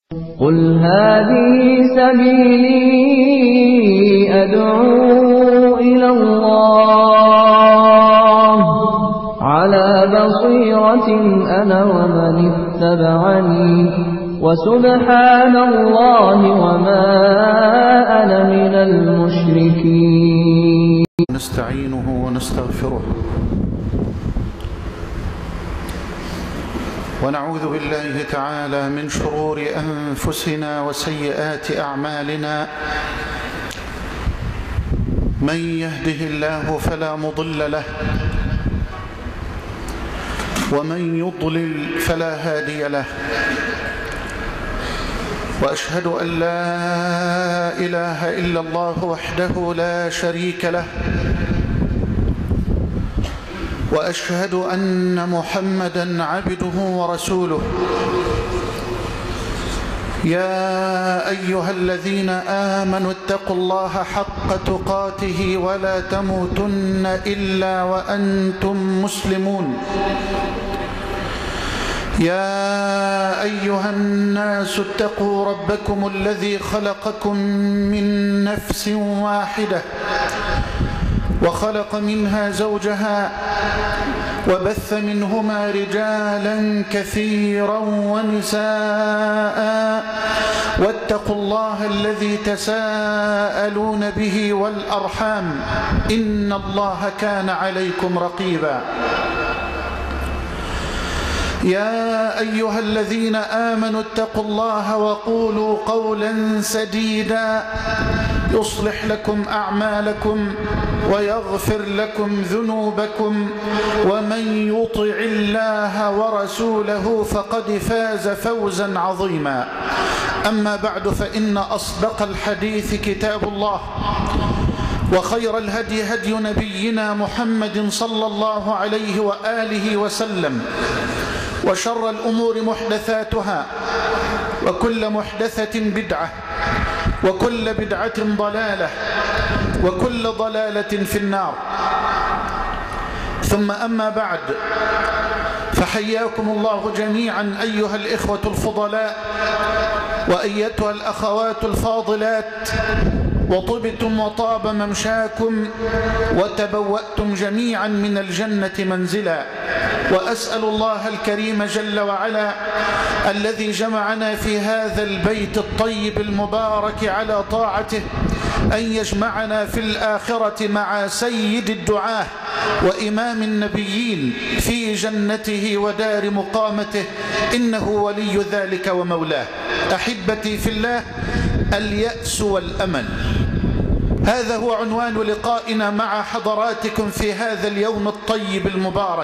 قل هذه سبيلي أدعو إلى الله على بصيرة أنا ومن اتبعني وسبحان الله وما أنا من المشركين. نستعينه ونستغفره ونعوذ بالله تعالى من شرور أنفسنا وسيئات أعمالنا. من يهده الله فلا مضل له ومن يضلل فلا هادي له، وأشهد أن لا إله إلا الله وحده لا شريك له، وأشهد أن محمدًا عبده ورسوله. يا أيها الذين آمنوا اتقوا الله حق تقاته ولا تموتن إلا وأنتم مسلمون. يا أيها الناس اتقوا ربكم الذي خلقكم من نفس واحدة وخلق منها زوجها وبث منهما رجالا كثيرا ونساء، واتقوا الله الذي تساءلون به والأرحام إن الله كان عليكم رقيبا. يا أيها الذين آمنوا اتقوا الله وقولوا قولا سديدا يصلح لكم أعمالكم ويغفر لكم ذنوبكم، ومن يطع الله ورسوله فقد فاز فوزا عظيما. أما بعد، فإن أصدق الحديث كتاب الله، وخير الهدي هدي نبينا محمد صلى الله عليه وآله وسلم، وشر الأمور محدثاتها، وكل محدثة بدعة، وكل بدعة ضلالة، وكل ضلالة في النار. ثم أما بعد، فحياكم الله جميعا أيها الإخوة الفضلاء وأيتها الأخوات الفاضلات، وطبتم وطاب ممشاكم وتبوأتم جميعا من الجنة منزلا. وأسأل الله الكريم جل وعلا الذي جمعنا في هذا البيت الطيب المبارك على طاعته أن يجمعنا في الآخرة مع سيد الدعاة وإمام النبيين في جنته ودار مقامته، إنه ولي ذلك ومولاه. أحبتي في الله، اليأس والأمل، هذا هو عنوان لقائنا مع حضراتكم في هذا اليوم الطيب المبارك.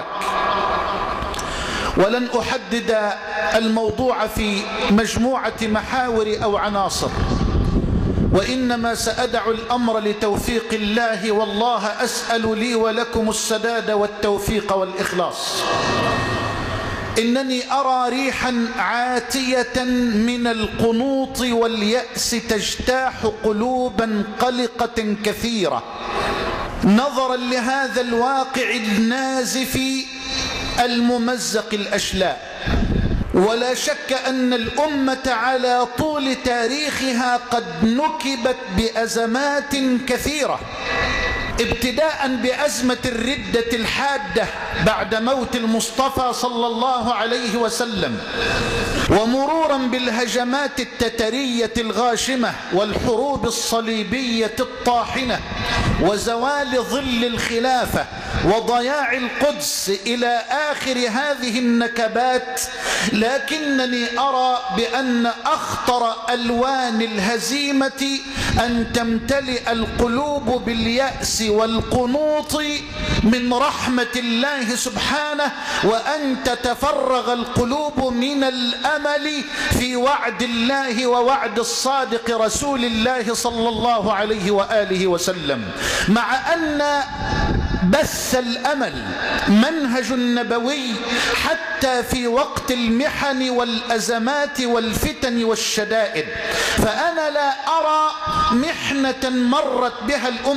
ولن أحدد الموضوع في مجموعة محاور أو عناصر، وإنما سأدع الأمر لتوفيق الله، والله أسأل لي ولكم السداد والتوفيق والإخلاص. إنني أرى ريحا عاتية من القنوط واليأس تجتاح قلوبا قلقة كثيرة، نظرا لهذا الواقع النازف الممزق الأشلاء. ولا شك أن الأمة على طول تاريخها قد نكبت بأزمات كثيرة، ابتداء بأزمة الردة الحادة بعد موت المصطفى صلى الله عليه وسلم، ومرورا بالهجمات التترية الغاشمة والحروب الصليبية الطاحنة وزوال ظل الخلافة وضياع القدس إلى آخر هذه النكبات. لكنني أرى بأن أخطر ألوان الهزيمة أن تمتلئ القلوب باليأس والقنوط من رحمة الله سبحانه، وأن تتفرغ القلوب من الأمل في وعد الله ووعد الصادق رسول الله صلى الله عليه وآله وسلم. مع أن بث الأمل منهج نبوي حتى في وقت المحن والأزمات والفتن والشدائد، فأنا لا أرى محنة مرت بها الأمة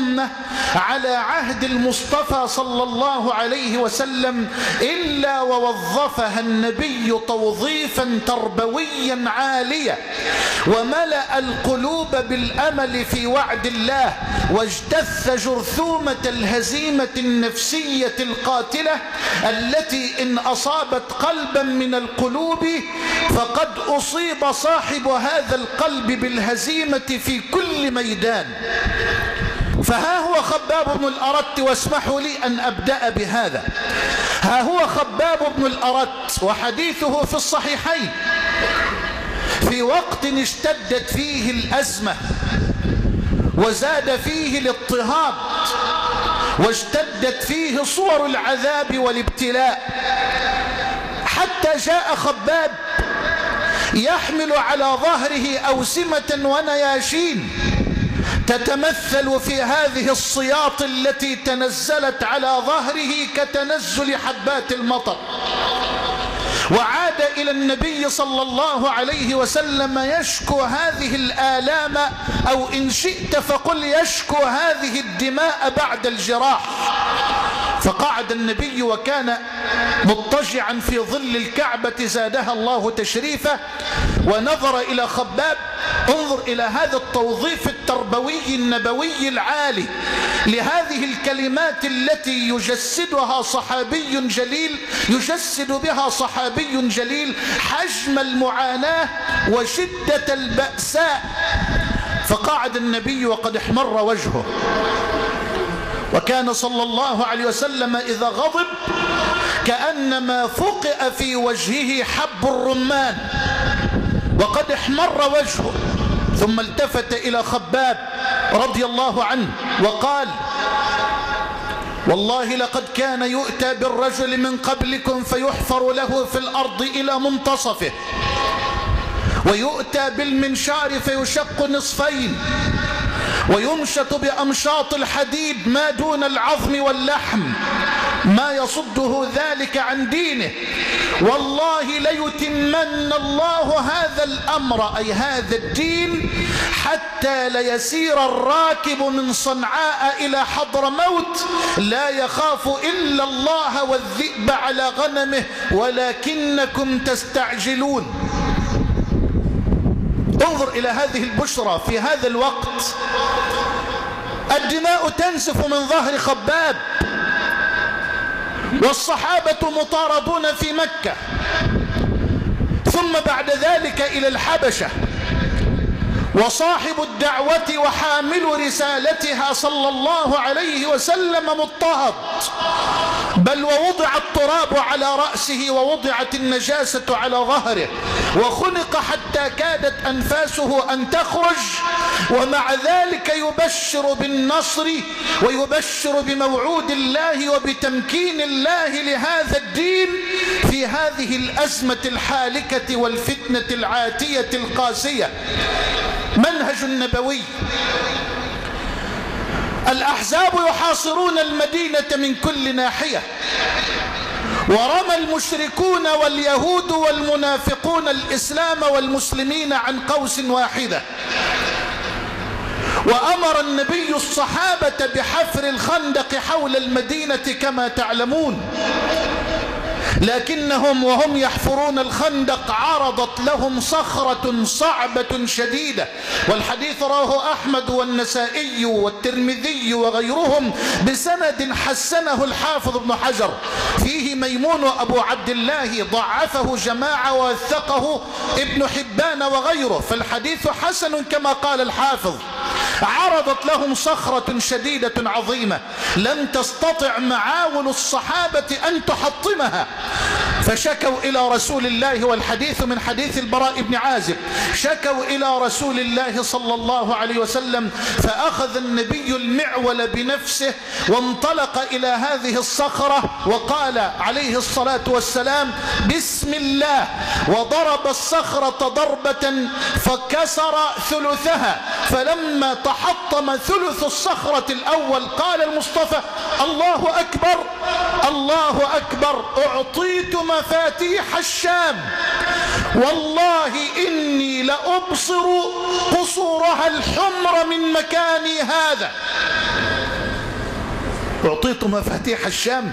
على عهد المصطفى صلى الله عليه وسلم إلا ووظفها النبي توظيفا تربويا عاليا، وملأ القلوب بالأمل في وعد الله، واجتث جرثومة الهزيمة النفسية القاتلة التي إن أصابت قلبا من القلوب فقد أصيب صاحب هذا القلب بالهزيمة في كل ميدان. فها هو خباب بن الأرت، واسمحوا لي أن أبدأ بهذا. ها هو خباب بن الأرت وحديثه في الصحيحين في وقت اشتدت فيه الأزمة وزاد فيه الاضطهاد واشتدت فيه صور العذاب والابتلاء، حتى جاء خباب يحمل على ظهره أوسمة ونياشين تتمثل في هذه الصياط التي تنزلت على ظهره كتنزل حبات المطر، وعاد إلى النبي صلى الله عليه وسلم يشكو هذه الآلام، أو إن شئت فقل يشكو هذه الدماء بعد الجراح. فقعد النبي وكان مضطجعا في ظل الكعبة زادها الله تشريفا، ونظر إلى خباب. انظر إلى هذا التوظيف التربوي النبوي العالي لهذه الكلمات التي يجسدها صحابي جليل، يجسد بها صحابي جليل حجم المعاناة وشدة البأساء. فقعد النبي وقد احمر وجهه، وكان صلى الله عليه وسلم إذا غضب كأنما فقئ في وجهه حب الرمان، وقد احمر وجهه. ثم التفت إلى خباب رضي الله عنه وقال: والله لقد كان يؤتى بالرجل من قبلكم فيحفر له في الأرض إلى منتصفه، ويؤتى بالمنشار فيشق نصفين، ويمشط بأمشاط الحديد ما دون العظم واللحم، ما يصده ذلك عن دينه. والله ليتمن الله هذا الأمر، أي هذا الدين، حتى ليسير الراكب من صنعاء إلى حضرموت لا يخاف إلا الله والذئب على غنمه ولكنكم تستعجلون. انظر إلى هذه البشرى في هذا الوقت. الدماء تنزف من ظهر خباب، والصحابة مطاردون في مكة، ثم بعد ذلك إلى الحبشة، وصاحب الدعوة وحامل رسالتها صلى الله عليه وسلم مضطهد، بل ووضع التراب على رأسه ووضعت النجاسة على ظهره، وخنق حتى كادت أنفاسه أن تخرج، ومع ذلك يبشر بالنصر ويبشر بموعود الله وبتمكين الله لهذا الدين في هذه الأزمة الحالكة والفتنة العاتية القاسية. منهج النبوي. الأحزاب يحاصرون المدينة من كل ناحية، ورمى المشركون واليهود والمنافقون الإسلام والمسلمين عن قوس واحدة، وأمر النبي الصحابة بحفر الخندق حول المدينة كما تعلمون، لكنهم وهم يحفرون الخندق عرضت لهم صخرة صعبة شديدة، والحديث رواه أحمد والنسائي والترمذي وغيرهم بسند حسنه الحافظ ابن حجر. فيه ميمون أبو عبد الله ضعفه جماعة ووثقه ابن حبان وغيره، فالحديث حسن كما قال الحافظ. عرضت لهم صخرة شديدة عظيمة لم تستطع معاول الصحابة أن تحطمها، فشكوا إلى رسول الله، والحديث من حديث البراء بن عازب، شكوا إلى رسول الله صلى الله عليه وسلم، فأخذ النبي المعول بنفسه وانطلق إلى هذه الصخرة وقال عليه الصلاة والسلام: بسم الله، وضرب الصخرة ضربة فكسر ثلثها، فلما تحطم ثلث الصخرة الأول قال المصطفى: الله أكبر الله أكبر، أعطيت مفاتيح الشام، والله إني لأبصر قصورها الحمر من مكاني هذا. أعطيت مفاتيح الشام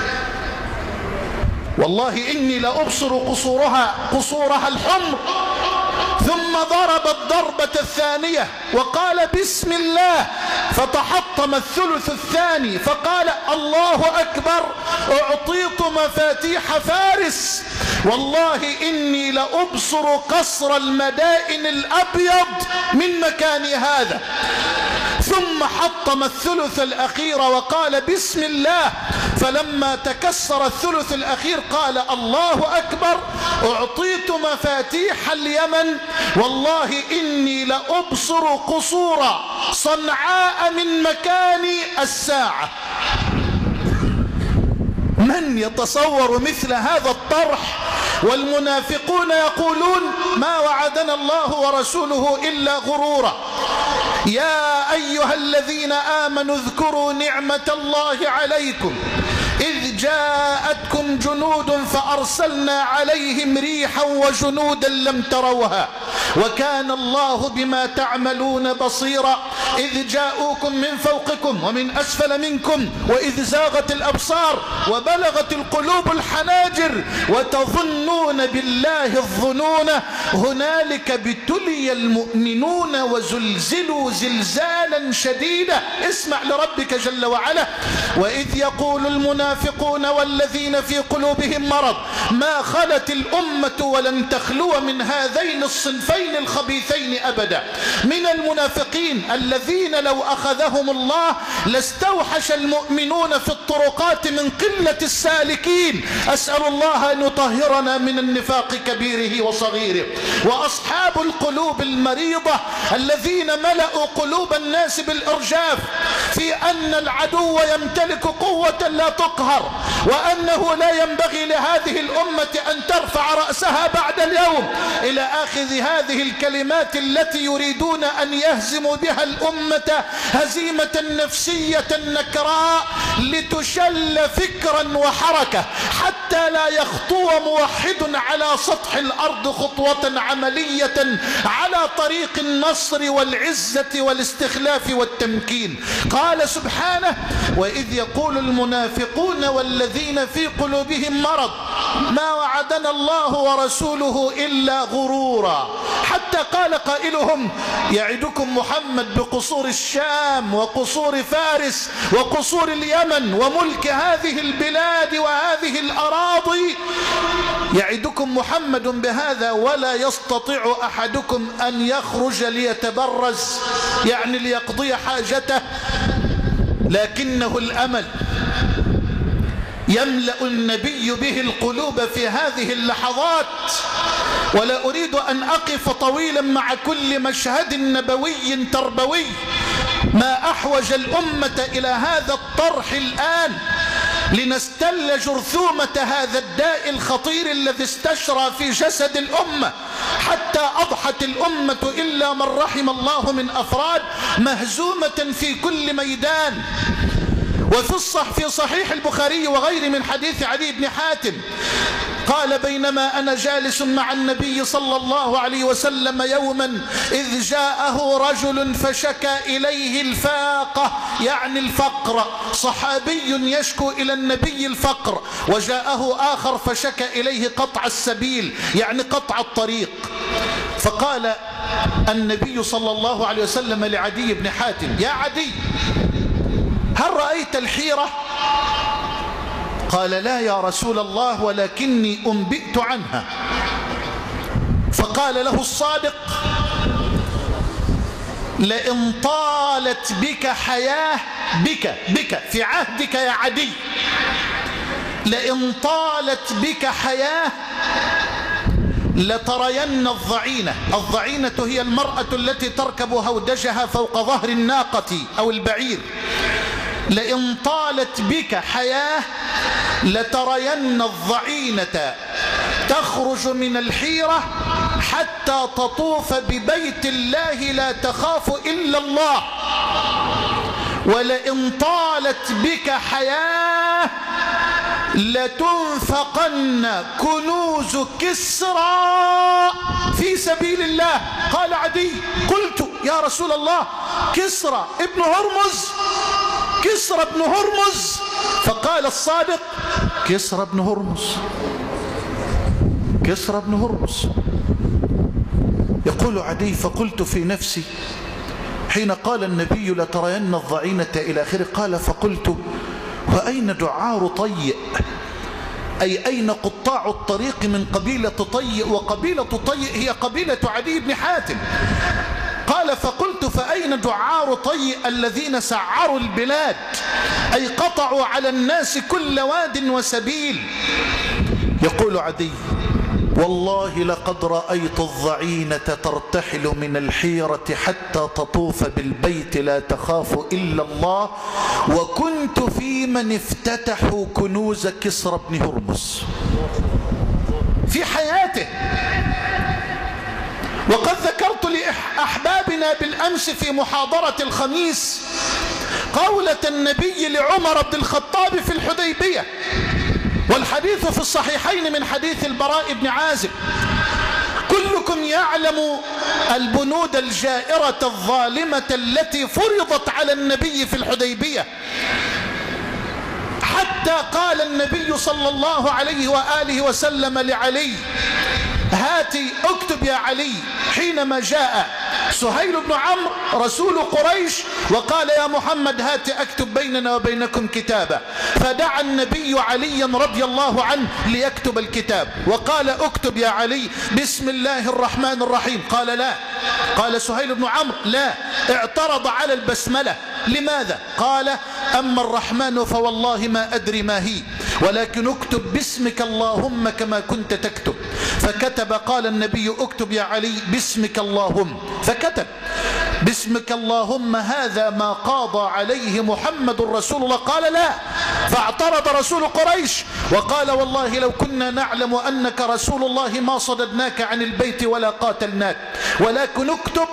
والله إني لأبصر قصورها الحمر. ثم ضرب الضربة الثانية وقال بسم الله، فتحطم الثلث الثاني فقال الله أكبر، أعطيت مفاتيح فارس والله إني لأبصر قصر المدائن الأبيض من مكان هذا. ثم حطم الثلث الأخير وقال بسم الله، فلما تكسر الثلث الأخير قال الله أكبر، أعطيت مفاتيح اليمن والله إني لأبصر قصور صنعاء من مكان الساعة. من يتصور مثل هذا الطرح؟ والمنافقون يقولون ما وعدنا الله ورسوله إلا غرورا. يا أيها الذين آمنوا اذكروا نعمة الله عليكم إذ جاءتكم جنود فأرسلنا عليهم ريحا وجنودا لم تروها وكان الله بما تعملون بصيرا. إذ جاءوكم من فوقكم ومن أسفل منكم وإذ زاغت الأبصار وبلغت القلوب الحناجر وتظنون بالله الظنون هنالك ابتلي المؤمنون وزلزلوا زلزالا شديدا. اسمع لربك جل وعلا: وإذ يقول المنافقون والذين في قلوبهم مرض ما خلت الأمة ولن تخلو من هذين الصنفين الخبيثين أبدا. من المنافقين الذين لو أخذهم الله لاستوحش المؤمنون في الطرقات من قلة السالكين. أسأل الله أن يطهرنا من النفاق كبيره وصغيره. وأصحاب القلوب المريضة الذين ملأوا قلوب الناس بالإرجاف في أن العدو يمتلك قوة لا تقهر وأنه لا ينبغي لهذه الأمة أن ترفع رأسها بعد اليوم، إلى آخر هذه الكلمات التي يريدون أن يهزموا بها الأمة هزيمة نفسية نكراء لتشل فكرا وحركة حتى لا يخطو موحد على سطح الأرض خطوة عملية على طريق النصر والعزة والاستخلاف والتمكين. قال سبحانه: وإذ يقول المنافقون والذين في قلوبهم مرض ما وعدنا الله ورسوله إلا غرورا. حتى قال قائلهم: يعدكم محمد بقصور الشام وقصور فارس وقصور اليمن وملك هذه البلاد وهذه الأراضي، يعدكم محمد بهذا ولا يستطيع أحدكم أن يخرج ليتبرز، يعني ليقضي حاجته، لكنه الأمل يملأ النبي به القلوب في هذه اللحظات. ولا أريد أن أقف طويلا مع كل مشهد نبوي تربوي. ما أحوج الأمة إلى هذا الطرح الآن لنستل جرثومة هذا الداء الخطير الذي استشرى في جسد الأمة، حتى أضحت الأمة إلا من رحم الله من أفراد مهزومة في كل ميدان. وفي صحيح البخاري وغيره من حديث علي بن حاتم قال: بينما أنا جالس مع النبي صلى الله عليه وسلم يوما إذ جاءه رجل فشكى إليه الفاقة، يعني الفقر. صحابي يشكو إلى النبي الفقر، وجاءه آخر فشكى إليه قطع السبيل، يعني قطع الطريق. فقال النبي صلى الله عليه وسلم لعدي بن حاتم: يا عدي، هل رأيت الحيرة؟ قال: لا يا رسول الله، ولكني أنبئت عنها. فقال له الصادق: لئن طالت بك حياة بك في عهدك يا عدي، لئن طالت بك حياة لترين الضعينة. الضعينة هي المرأة التي تركب هودجها فوق ظهر الناقة أو البعير. لئن طالت بك حياة لترين الضعينة تخرج من الحيرة حتى تطوف ببيت الله لا تخاف إلا الله. ولئن طالت بك حياة لتنفقن كنوز كسرى في سبيل الله. قال عدي: قلت يا رسول الله كسرى ابن هرمز؟ كسرى بن هرمز. فقال الصادق كسرى بن هرمز، كسرى بن هرمز. يقول عدي فقلت في نفسي حين قال النبي لترين الضعينة إلى آخره، قال فقلت وأين دعار طيء، أي أين قطاع الطريق من قبيلة طيء، وقبيلة طيء هي قبيلة عدي بن حاتم. قال فقلت فأين دعار طيء الذين سعروا البلاد، أي قطعوا على الناس كل واد وسبيل. يقول عدي والله لقد رأيت الضعينة ترتحل من الحيرة حتى تطوف بالبيت لا تخاف إلا الله، وكنت في من افتتحوا كنوز كسرى بن هرمز في حياته. وقد ذكرت لأحبابنا بالأمس في محاضرة الخميس قولة النبي لعمر بن الخطاب في الحديبية، والحديث في الصحيحين من حديث البراء بن عازب. كلكم يعلم البنود الجائرة الظالمة التي فرضت على النبي في الحديبية، حتى قال النبي صلى الله عليه وآله وسلم لعلي هاتي اكتب يا علي، حينما جاء سهيل بن عمرو رسول قريش وقال يا محمد هات اكتب بيننا وبينكم كتابا، فدعا النبي عليا رضي الله عنه ليكتب الكتاب وقال اكتب يا علي بسم الله الرحمن الرحيم. قال لا، قال سهيل بن عمرو لا، اعترض على البسملة. لماذا؟ قال أما الرحمن فوالله ما أدري ما هي، ولكن اكتب باسمك اللهم كما كنت تكتب. فكتب. قال النبي اكتب يا علي باسمك اللهم، فكتب باسمك اللهم هذا ما قاضى عليه محمد رسول الله. قال لا، فاعترض رسول قريش وقال والله لو كنا نعلم أنك رسول الله ما صددناك عن البيت ولا قاتلناك، ولكن اكتب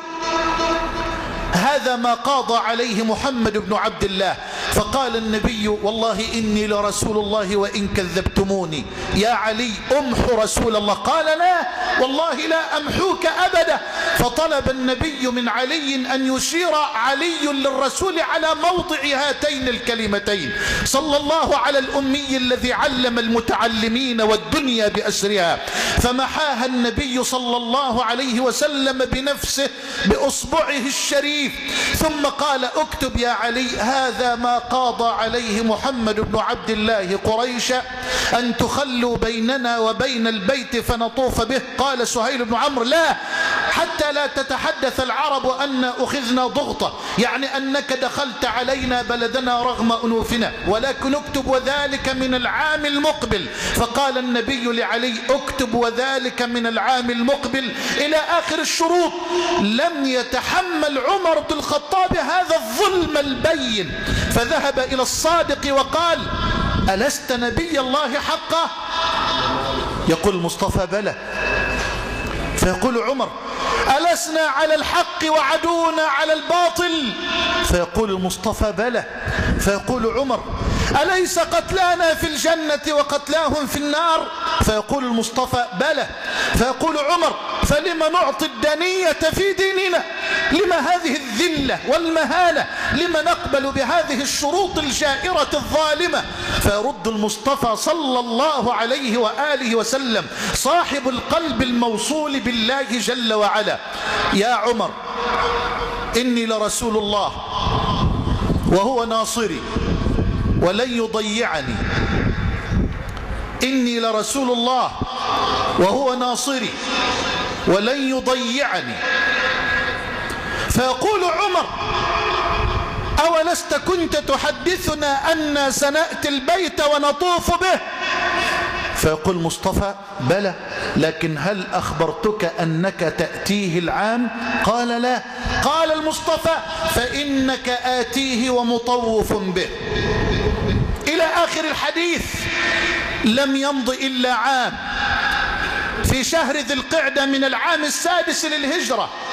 هذا ما قاضى عليه محمد بن عبد الله. فقال النبي والله إني لرسول الله وإن كذبتموني يا علي أمحو رسول الله. قال لا والله لا أمحوك أبدا. فطلب النبي من علي أن يشير علي للرسول على موضع هاتين الكلمتين، صلى الله على الأمي الذي علم المتعلمين والدنيا بأسرها. فمحاها النبي صلى الله عليه وسلم بنفسه بأصبعه الشريف، ثم قال اكتب يا علي هذا ما قاضى عليه محمد بن عبد الله قريش أن تخلوا بيننا وبين البيت فنطوف به. قال سهيل بن عمرو لا، حتى لا تتحدث العرب أن أخذنا ضغطة، يعني أنك دخلت علينا بلدنا رغم أنوفنا، ولكن اكتب وذلك من العام المقبل. فقال النبي لعلي اكتب وذلك من العام المقبل إلى آخر الشروط. لم يتحمل عمر بن الخطاب هذا الظلم البين، فذهب إلى الصادق وقال ألست نبي الله حقا؟ يقول المصطفى بلى. فيقول عمر ألسنا على الحق وعدونا على الباطل؟ فيقول المصطفى بلى. فيقول عمر أليس قتلانا في الجنة وقتلاهم في النار؟ فيقول المصطفى بلى. فيقول عمر فلما نعطي الدنية في ديننا؟ لما هذه الذلة والمهانة؟ لما نقبل بهذه الشروط الجائرة الظالمة؟ فيرد المصطفى صلى الله عليه وآله وسلم صاحب القلب الموصول بالله جل وعلا يا عمر إني لرسول الله وهو ناصري ولن يضيعني، إني لرسول الله وهو ناصري ولن يضيعني. فيقول عمر أولست كنت تحدثنا أن سنأتي البيت ونطوف به؟ فيقول مصطفى بلى، لكن هل أخبرتك أنك تأتيه العام؟ قال لا. قال المصطفى فإنك آتيه ومطوف به. إلى آخر الحديث. لم يمض إلا عام، في شهر ذي القعدة من العام السادس للهجرة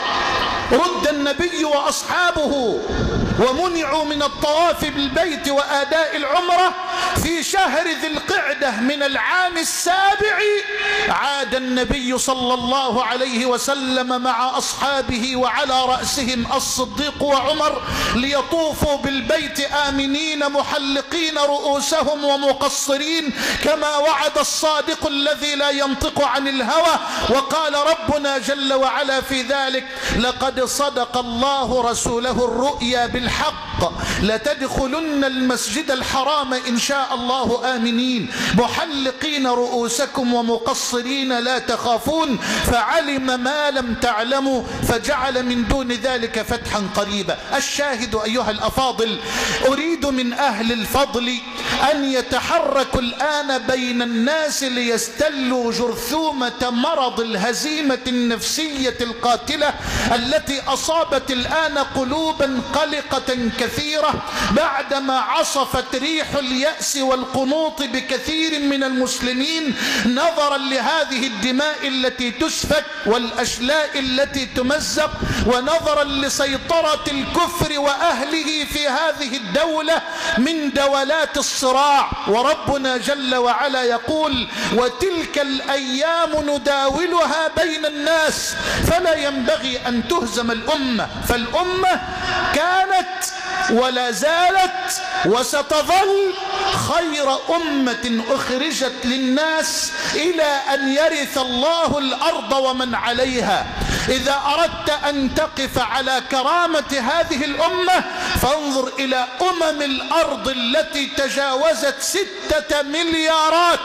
رد النبي وأصحابه ومنعوا من الطواف بالبيت وآداء العمرة في شهر ذي القعدة من العام السابع، عاد النبي صلى الله عليه وسلم مع أصحابه وعلى رأسهم الصديق وعمر ليطوفوا بالبيت آمنين محلقين رؤوسهم ومقصرين كما وعد الصادق الذي لا ينطق عن الهوى. وقال ربنا جل وعلا في ذلك: لقد صدق الله رسوله الرؤيا بالحق لتدخلن المسجد الحرام إن شاء الله آمنين محلقين رؤوسكم ومقصرين لا تخافون فعلم ما لم تعلموا فجعل من دون ذلك فتحا قريبا. الشاهد أيها الأفاضل، أريد من أهل الفضل أن يتحركوا الآن بين الناس ليستلوا جرثومة مرض الهزيمة النفسية القاتلة التي أصابت الآن قلوبا قلقة كثيرة بعدما عصفت ريح اليأس والقنوط بكثير من المسلمين نظرا لهذه الدماء التي تسفك والأشلاء التي تمزق، ونظرا لسيطرة الكفر وأهله في هذه الدولة من دولات الصراع. وربنا جل وعلا يقول: وتلك الأيام نداولها بين الناس. فلا ينبغي أن تهزم الأمة، فالأمة كانت ولا زالت وستظل خير أمة أخرجت للناس إلى أن يرث الله الأرض ومن عليها. إذا أردت أن تقف على كرامة هذه الأمة فانظر إلى أمم الأرض التي تجاوزت 6 مليارات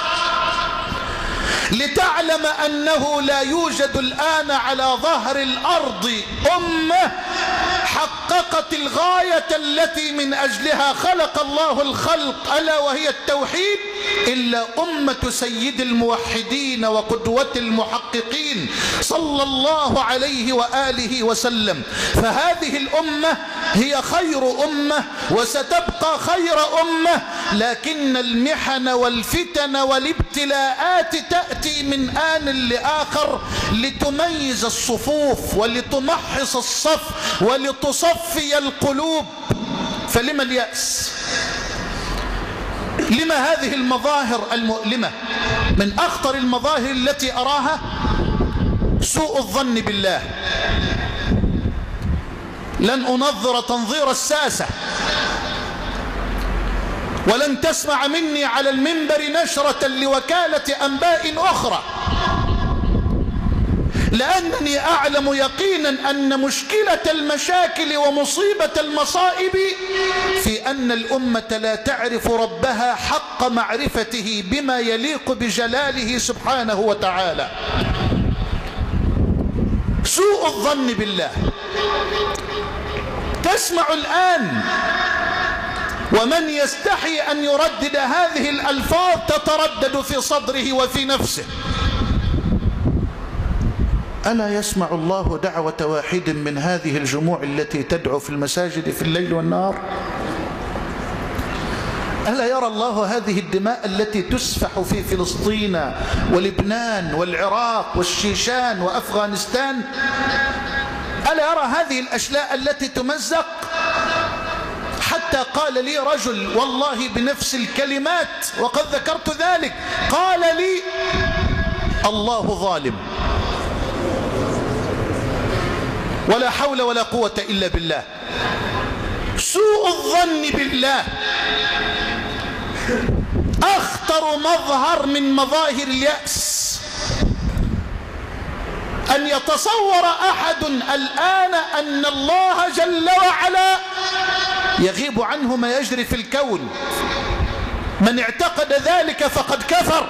لتعلم أنه لا يوجد الآن على ظهر الأرض أمة حققت الغاية التي من أجلها خلق الله الخلق ألا وهي التوحيد إلا أمة سيد الموحدين وقدوة المحققين صلى الله عليه وآله وسلم. فهذه الأمة هي خير أمة وستبقى خير أمة، لكن المحن والفتن والابتلاءات تأتي من آن لآخر لتميز الصفوف ولتمحص الصف ولتصفي القلوب. فلما اليأس؟ لما هذه المظاهر المؤلمة؟ من أخطر المظاهر التي أراها سوء الظن بالله. لن أنظر تنظير الساسة، ولن تسمع مني على المنبر نشرة لوكالة أنباء أخرى، لأنني أعلم يقينا أن مشكلة المشاكل ومصيبة المصائب في أن الأمة لا تعرف ربها حق معرفته بما يليق بجلاله سبحانه وتعالى. سوء الظن بالله. تسمع الآن ومن يستحي أن يردد هذه الألفاظ تتردد في صدره وفي نفسه. ألا يسمع الله دعوة واحد من هذه الجموع التي تدعو في المساجد في الليل والنهار؟ ألا يرى الله هذه الدماء التي تسفح في فلسطين ولبنان والعراق والشيشان وأفغانستان؟ ألا يرى هذه الأشلاء التي تمزق؟ حتى قال لي رجل والله بنفس الكلمات وقد ذكرت ذلك، قال لي: الله ظالم ولا حول ولا قوة إلا بالله. سوء الظن بالله أخطر مظهر من مظاهر اليأس. أن يتصور أحد الآن أن الله جل وعلا يغيب عنه ما يجري في الكون. من اعتقد ذلك فقد كفر.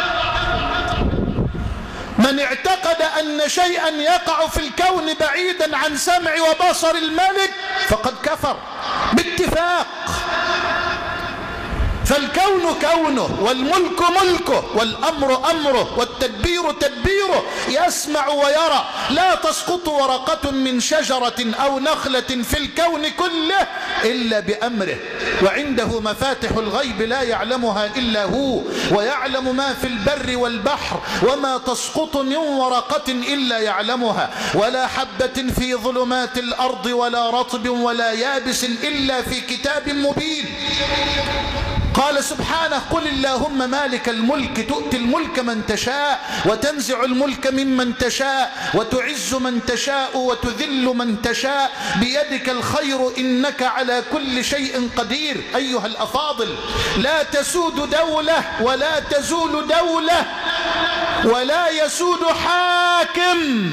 من اعتقد أن شيئا يقع في الكون بعيدا عن سمع وبصر الملك فقد كفر باتفاق. فالكون كونه والملك ملكه والأمر أمره والتدبير تدبيره، يسمع ويرى. لا تسقط ورقة من شجرة أو نخلة في الكون كله إلا بأمره، وعنده مفاتح الغيب لا يعلمها إلا هو، ويعلم ما في البر والبحر، وما تسقط من ورقة إلا يعلمها، ولا حبة في ظلمات الأرض ولا رطب ولا يابس إلا في كتاب مبين. قال سبحانه: قل اللهم مالك الملك تؤتي الملك من تشاء وتنزع الملك ممن تشاء وتعز من تشاء وتذل من تشاء بيدك الخير إنك على كل شيء قدير. أيها الأفاضل، لا تسود دولة ولا تزول دولة ولا يسود حاكم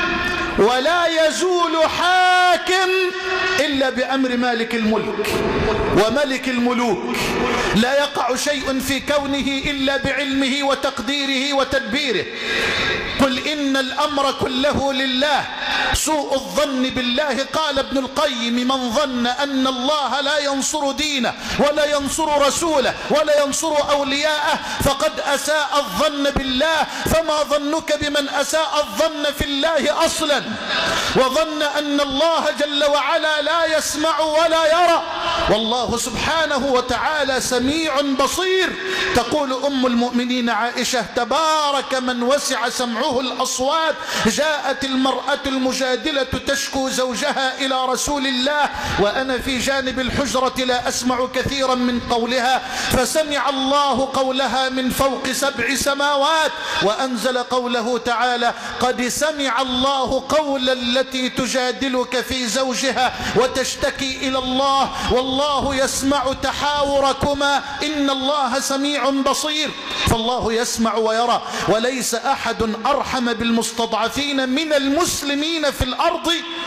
ولا يزول حاكم إلا بأمر مالك الملك وملك الملوك. لا يقع شيء في كونه إلا بعلمه وتقديره وتدبيره. قل إن الأمر كله لله. سوء الظن بالله، قال ابن القيم: من ظن أن الله لا ينصر دينه ولا ينصر رسوله ولا ينصر أولياءه فقد أساء الظن بالله. فما ظنك بمن أساء الظن في الله أصلا وظن أن الله جل وعلا لا يسمع ولا يرى، والله سبحانه وتعالى سميع بصير. تقول أم المؤمنين عائشة: تبارك من وسع سمعه الأصوات. جاءت المرأة المجادلة تشكو زوجها إلى رسول الله وأنا في جانب الحجرة لا أسمع كثيرا من قولها، فسمع الله قولها من فوق 7 سماوات وأنزل قوله تعالى: قد سمع الله قول التي تجادلك في زوجها وتشتكي إلى الله والله يسمع تحاوركما إن الله سميع بصير. فالله يسمع ويرى، وليس أحد أرحم بالمستضعفين من المسلمين في الأرض.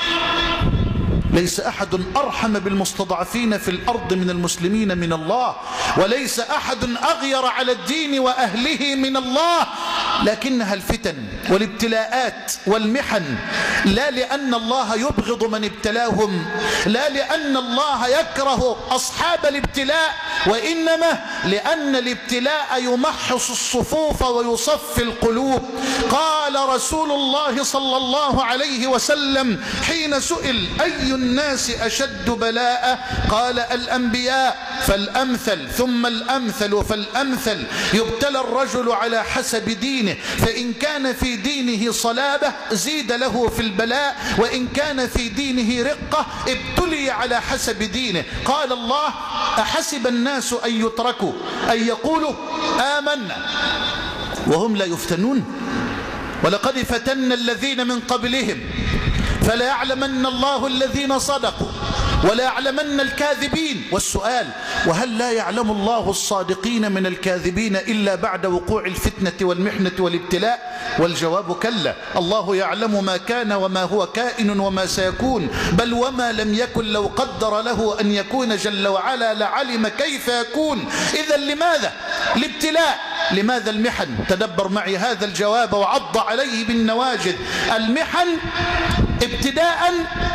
ليس أحد أرحم بالمستضعفين في الأرض من المسلمين من الله، وليس أحد أغير على الدين وأهله من الله. لكنها الفتن والابتلاءات والمحن، لا لأن الله يبغض من ابتلاهم، لا لأن الله يكره أصحاب الابتلاء، وإنما لأن الابتلاء يمحص الصفوف ويصفي القلوب. قال رسول الله صلى الله عليه وسلم حين سئل: أي الناس أشد بلاء؟ قال: الأنبياء، فالأمثل ثم الأمثل فالأمثل. يبتلى الرجل على حسب دينه، فإن كان في دينه صلابة زيد له في البلاء، وإن كان في دينه رقة ابتلي على حسب دينه. قال الله: أحسب الناس أن يتركوا أن يقولوا آمنا وهم لا يفتنون؟ ولقد فتنا الذين من قبلهم فلا يعلمن الله الذين صدقوا ولا يعلمن الكاذبين. والسؤال: وهل لا يعلم الله الصادقين من الكاذبين إلا بعد وقوع الفتنة والمحنة والابتلاء؟ والجواب: كلا، الله يعلم ما كان وما هو كائن وما سيكون، بل وما لم يكن لو قدر له أن يكون جل وعلا لعلم كيف يكون. إذا لماذا الابتلاء؟ لماذا المحن؟ تدبر معي هذا الجواب وعض عليه بالنواجذ. المحن ابتداء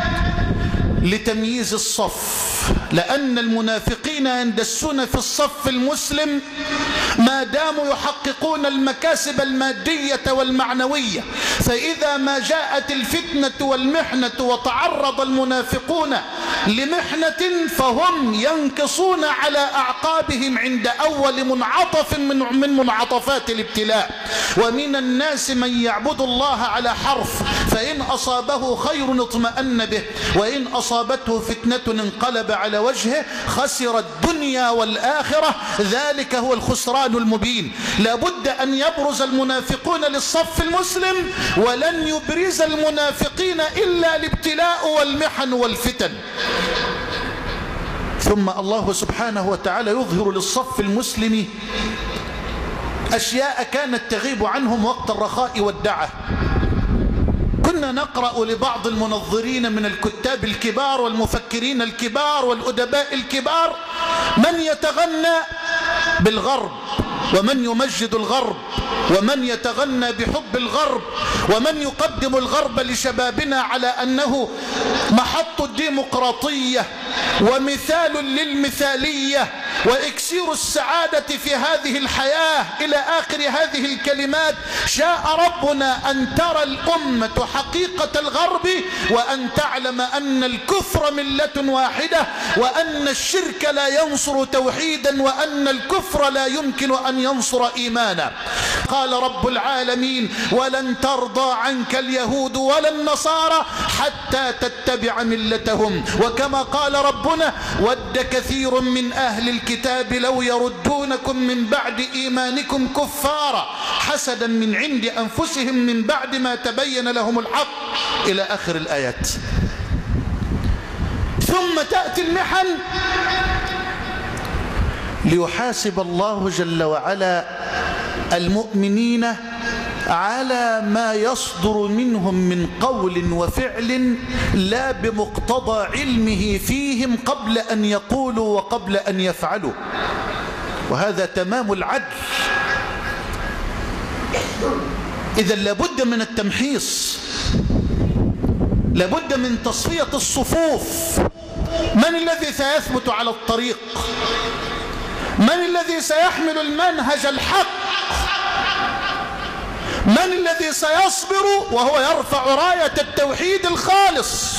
لتمييز الصف، لأن المنافقين يندسون في الصف المسلم ما داموا يحققون المكاسب المادية والمعنوية، فإذا ما جاءت الفتنة والمحنة وتعرض المنافقون لمحنة فهم ينكصون على أعقابهم عند أول منعطف من منعطفات الابتلاء. ومن الناس من يعبد الله على حرف، فإن أصابه خير اطمأن به، وإن أصابته فتنة انقلب على وجهه، خسر الدنيا والآخرة، ذلك هو الخسران المبين. لابد أن يبرز المنافقون للصف المسلم، ولن يبرز المنافقين إلا الابتلاء والمحن والفتن. ثم الله سبحانه وتعالى يظهر للصف المسلم أشياء كانت تغيب عنهم وقت الرخاء والدعة. كنا نقرأ لبعض المنظرين من الكتاب الكبار والمفكرين الكبار والأدباء الكبار من يتغنى بالغرب، ومن يمجد الغرب، ومن يتغنى بحب الغرب، ومن يقدم الغرب لشبابنا على أنه محط الديمقراطية ومثال للمثالية وإكسير السعادة في هذه الحياة إلى آخر هذه الكلمات. شاء ربنا أن ترى الأمة حقيقة الغرب، وأن تعلم أن الكفر ملة واحدة، وأن الشرك لا ينصر توحيدا، وأن الكفر لا يمكن أن ينصر إيمانا. قال رب العالمين: ولن ترضى عنك اليهود ولا النصارى حتى تتبع ملتهم. وكما قال ربنا: ود كثير من أهل الكتاب لو يردونكم من بعد إيمانكم كفارا حسدا من عند أنفسهم من بعد ما تبين لهم الحق، إلى آخر الآيات. ثم تأتي المحن ليحاسب الله جل وعلا المؤمنين على ما يصدر منهم من قول وفعل لا بمقتضى علمه فيهم قبل أن يقولوا وقبل أن يفعلوا، وهذا تمام العدل. إذا لابد من التمحيص، لابد من تصفية الصفوف. من الذي سيثبت على الطريق؟ من الذي سيحمل المنهج الحق؟ من الذي سيصبر وهو يرفع راية التوحيد الخالص؟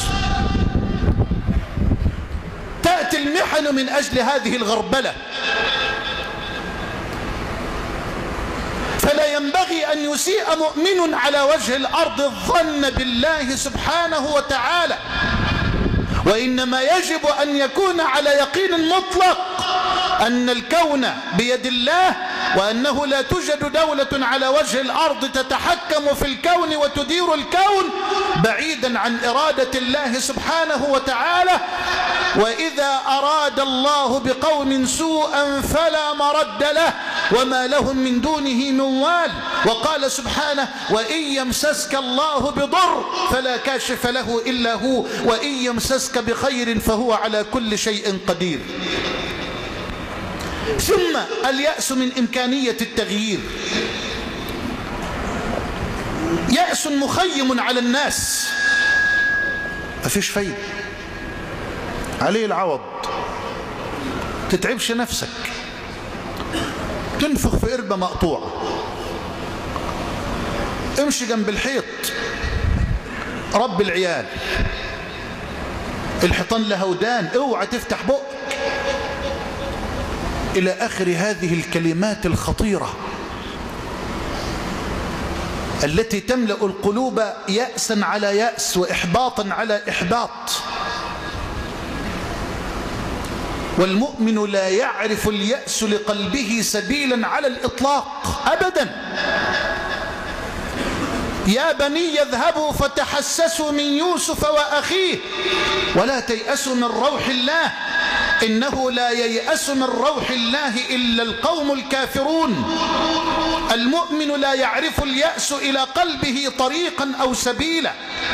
تأتي المحن من أجل هذه الغربلة. فلا ينبغي أن يسيء مؤمن على وجه الأرض الظن بالله سبحانه وتعالى، وإنما يجب أن يكون على يقين مطلق أن الكون بيد الله، وأنه لا توجد دولة على وجه الأرض تتحكم في الكون وتدير الكون بعيدا عن إرادة الله سبحانه وتعالى. وإذا أراد الله بقوم سوءا فلا مرد له وما لهم من دونه من وال. وقال سبحانه: وإن يمسسك الله بضر فلا كاشف له إلا هو، وإن يمسسك بخير فهو على كل شيء قدير. ثم اليأس من إمكانية التغيير. يأس مخيم على الناس، مفيش فايدة، عليه العوض، تتعبش نفسك، تنفخ في قربة مقطوعة، امشي جنب الحيط، رب العيال، الحيطان لها ودان، اوعى تفتح بقك، إلى آخر هذه الكلمات الخطيرة التي تملأ القلوب يأسا على يأس وإحباطا على إحباط. والمؤمن لا يعرف اليأس لقلبه سبيلا على الإطلاق أبدا. يا بني اذهبوا فتحسسوا من يوسف وأخيه ولا تيأسوا من روح الله إنه لا ييأس من روح الله إلا القوم الكافرون. المؤمن لا يعرف اليأس إلى قلبه طريقا أو سبيلا،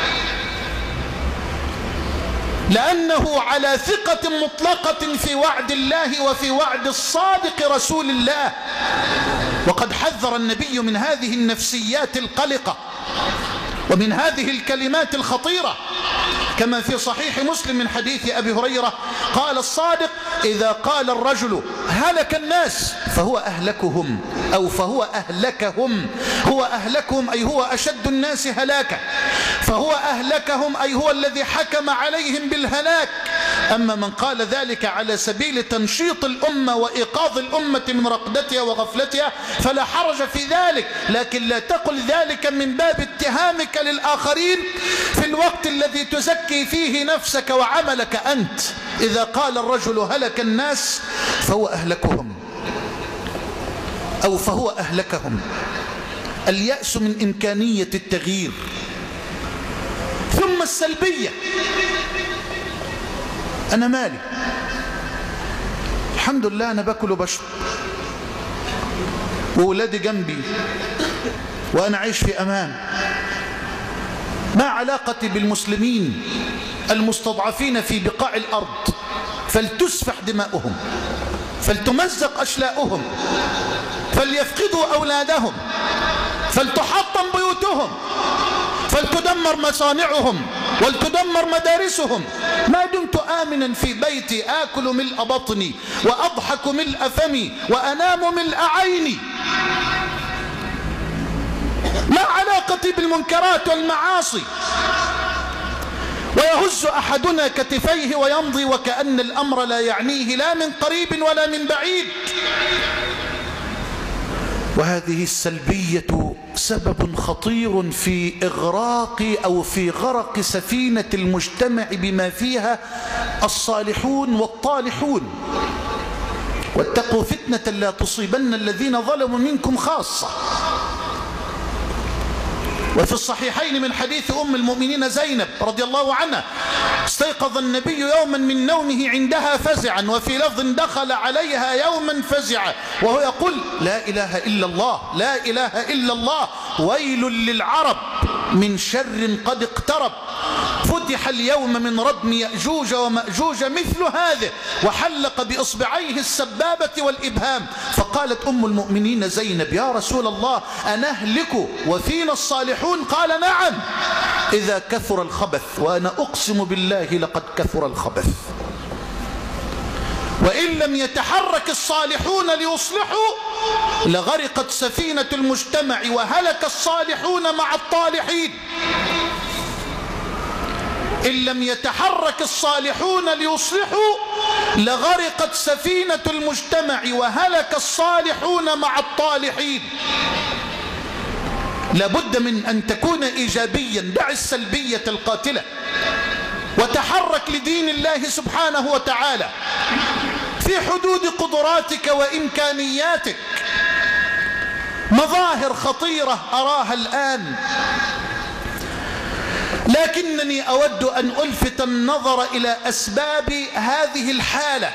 لأنه على ثقة مطلقة في وعد الله وفي وعد الصادق رسول الله. وقد حذر النبي من هذه النفسيات القلقة ومن هذه الكلمات الخطيرة، كما في صحيح مسلم من حديث أبي هريرة قال الصادق: إذا قال الرجل هلك الناس فهو أهلكهم، أو فهو أهلكهم. هو أهلكهم أي هو أشد الناس هلاكا، فهو أهلكهم أي هو الذي حكم عليهم بالهلاك. أما من قال ذلك على سبيل تنشيط الأمة وإيقاظ الأمة من رقدتها وغفلتها فلا حرج في ذلك، لكن لا تقل ذلك من باب اتهامك للآخرين في الوقت الذي تزكي فيه نفسك وعملك أنت. إذا قال الرجل هلك الناس فهو أهلكهم، أو فهو أهلكهم. اليأس من إمكانية التغيير. ثم السلبية، أنا مالي، الحمد لله أنا باكل وبشرب وولادي جنبي وأنا عايش في أمان، ما علاقتي بالمسلمين المستضعفين في بقاع الأرض؟ فلتسفح دماؤهم، فلتمزق أشلاؤهم، فليفقدوا أولادهم، فلتحطم بيوتهم، فلتدمر مصانعهم، ولتدمر مدارسهم. ما دمت آمنا في بيتي آكل ملء بطني وأضحك ملء فمي وأنام ملء عيني. ما علاقتي بالمنكرات والمعاصي؟ ويهز أحدنا كتفيه ويمضي وكأن الأمر لا يعنيه لا من قريب ولا من بعيد. وهذه السلبية سبب خطير في إغراق أو في غرق سفينة المجتمع بما فيها الصالحون والطالحون. واتقوا فتنة لا تصيبن الذين ظلموا منكم خاصة. وفي الصحيحين من حديث أم المؤمنين زينب رضي الله عنها: استيقظ النبي يوما من نومه عندها فزعا، وفي لفظ دخل عليها يوما فزعا وهو يقول: لا إله إلا الله، لا إله إلا الله، ويل للعرب من شر قد اقترب، فتح اليوم من ردم يأجوج ومأجوج مثل هذا، وحلق بإصبعيه السبابة والإبهام. فقالت أم المؤمنين زينب: يا رسول الله أنهلك وفينا الصالحون؟ قال: نعم، إذا كثر الخبث، وأنا أقسم بالله لقد كثر الخبث. وإن لم يتحرك الصالحون ليصلحوا لغرقت سفينة المجتمع وهلك الصالحون مع الطالحين. إن لم يتحرك الصالحون ليصلحوا لغرقت سفينة المجتمع وهلك الصالحون مع الطالحين. لابد من أن تكون إيجابيا، دع السلبية القاتلة وتحرك لدين الله سبحانه وتعالى في حدود قدراتك وإمكانياتك. مظاهر خطيرة أراها الآن، لكنني أود أن ألفت النظر إلى أسباب هذه الحالة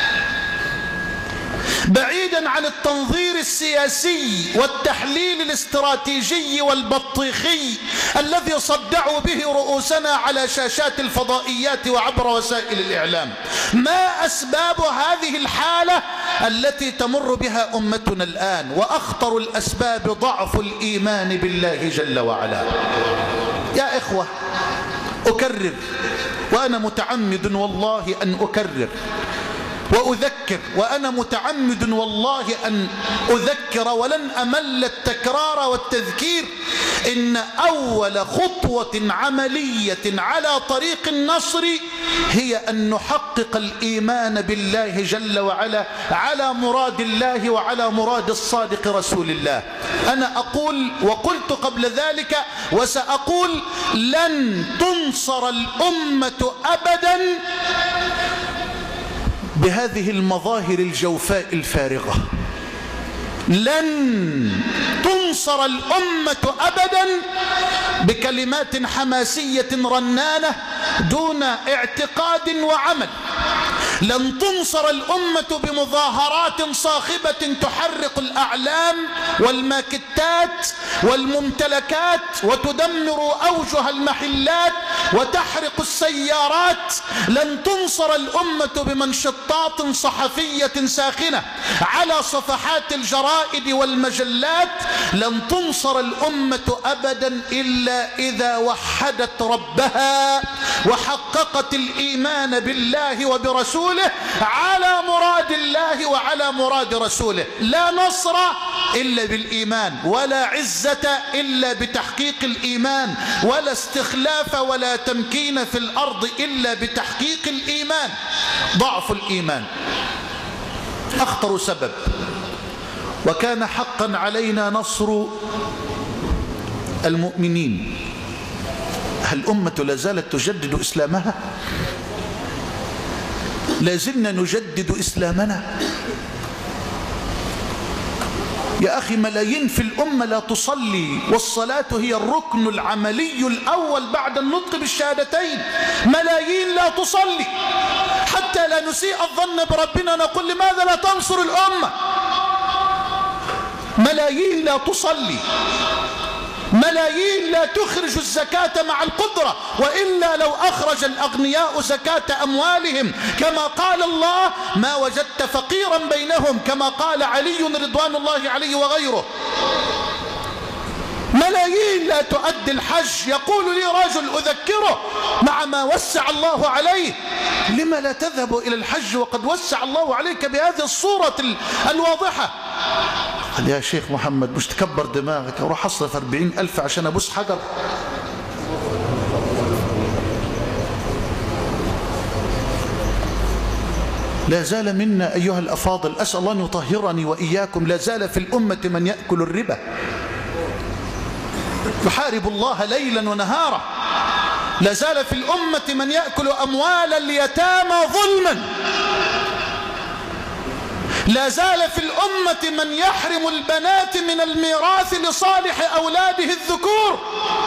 بعيدا عن التنظير السياسي والتحليل الاستراتيجي والبطيخي الذي صدعوا به رؤوسنا على شاشات الفضائيات وعبر وسائل الإعلام. ما أسباب هذه الحالة التي تمر بها أمتنا الآن؟ وأخطر الأسباب ضعف الإيمان بالله جل وعلا. يا إخوة، أكرر وأنا متعمد والله أن أكرر وأذكر، وأنا متعمد والله أن أذكر ولن أمل التكرار والتذكير: إن أول خطوة عملية على طريق النصر هي أن نحقق الإيمان بالله جل وعلا على مراد الله وعلى مراد الصادق رسول الله. أنا أقول وقلت قبل ذلك وسأقول: لن تنصر الأمة أبدا بهذه المظاهر الجوفاء الفارغة. لن تنصر الأمة أبدا بكلمات حماسية رنانة دون اعتقاد وعمل. لن تنصر الأمة بمظاهرات صاخبة تحرق الأعلام والماكتات والممتلكات وتدمر أوجه المحلات وتحرق السيارات. لن تنصر الأمة بمنشطات صحفية ساخنة على صفحات الجرائد والمجلات. لن تنصر الأمة أبدا إلا إذا وحدت ربها وحققت الإيمان بالله وبرسوله على مراد الله وعلى مراد رسوله. لا نصر إلا بالإيمان، ولا عزة إلا بتحقيق الإيمان، ولا استخلاف ولا تمكين في الأرض إلا بتحقيق الإيمان. ضعف الإيمان أخطر سبب، وكان حقا علينا نصر المؤمنين. هل الأمة لا زالت تجدد إسلامها؟ لا زلنا نجدد إسلامنا؟ يا أخي، ملايين في الأمة لا تصلي، والصلاة هي الركن العملي الأول بعد النطق بالشهادتين. ملايين لا تصلي. حتى لا نسيء الظن بربنا نقول: لماذا لا تنصر الأمة؟ ملايين لا تصلي، ملايين لا تخرج الزكاة مع القدرة، وإلا لو أخرج الأغنياء زكاة أموالهم كما قال الله ما وجدت فقيرا بينهم، كما قال علي رضوان الله عليه وغيره. ملايين لا تؤدي الحج. يقول لي رجل أذكره مع ما وسع الله عليه: لما لا تذهب إلى الحج وقد وسع الله عليك بهذه الصورة الواضحة؟ قال: يا شيخ محمد مش تكبر دماغك، أروح أصرف 40,000 عشان أبوس حجر؟ لا زال منا أيها الأفاضل، أسأل الله أن يطهرني وإياكم، لا زال في الأمة من يأكل الربا، يحارب الله ليلا ونهارا. لا زال في الأمة من يأكل أموال اليتامى ظلما. لا زال في الأمة من يحرم البنات من الميراث لصالح أولاده الذكور.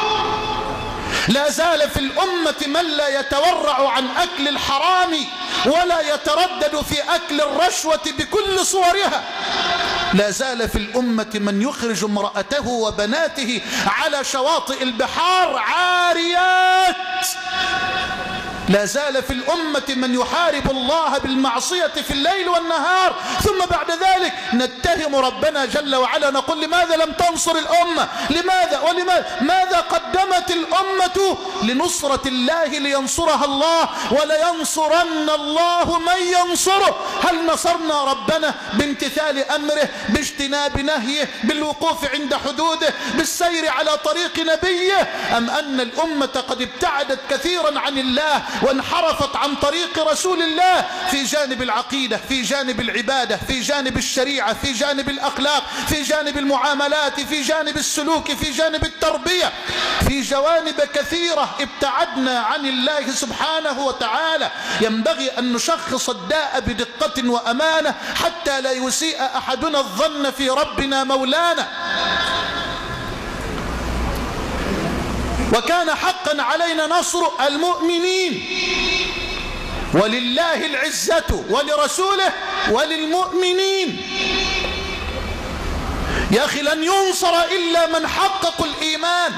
لا زال في الأمة من لا يتورع عن أكل الحرام ولا يتردد في أكل الرشوة بكل صورها. لا زال في الأمة من يخرج امرأته وبناته على شواطئ البحار عاريات. لا زال في الأمة من يحارب الله بالمعصية في الليل والنهار، ثم بعد ذلك نتهم ربنا جل وعلا، نقول: لماذا لم تنصر الأمة؟ لماذا ولماذا؟ ماذا قدمت الأمة لنصرة الله لينصرها الله؟ ولينصرن الله من ينصره. هل نصرنا ربنا بامتثال أمره، باجتناب نهيه، بالوقوف عند حدوده، بالسير على طريق نبيه، أم أن الأمة قد ابتعدت كثيرا عن الله وانحرفت عن طريق رسول الله في جانب العقيدة، في جانب العبادة، في جانب الشريعة، في جانب الأخلاق، في جانب المعاملات، في جانب السلوك، في جانب التربية، في جوانب كثيرة ابتعدنا عن الله سبحانه وتعالى. ينبغي أن نشخص الداء بدقة وأمانة حتى لا يسيء أحدنا الظن في ربنا مولانا. وكان حقا علينا نصر المؤمنين، ولله العزة ولرسوله وللمؤمنين. يا أخي لن ينصر إلا من حقق الإيمان،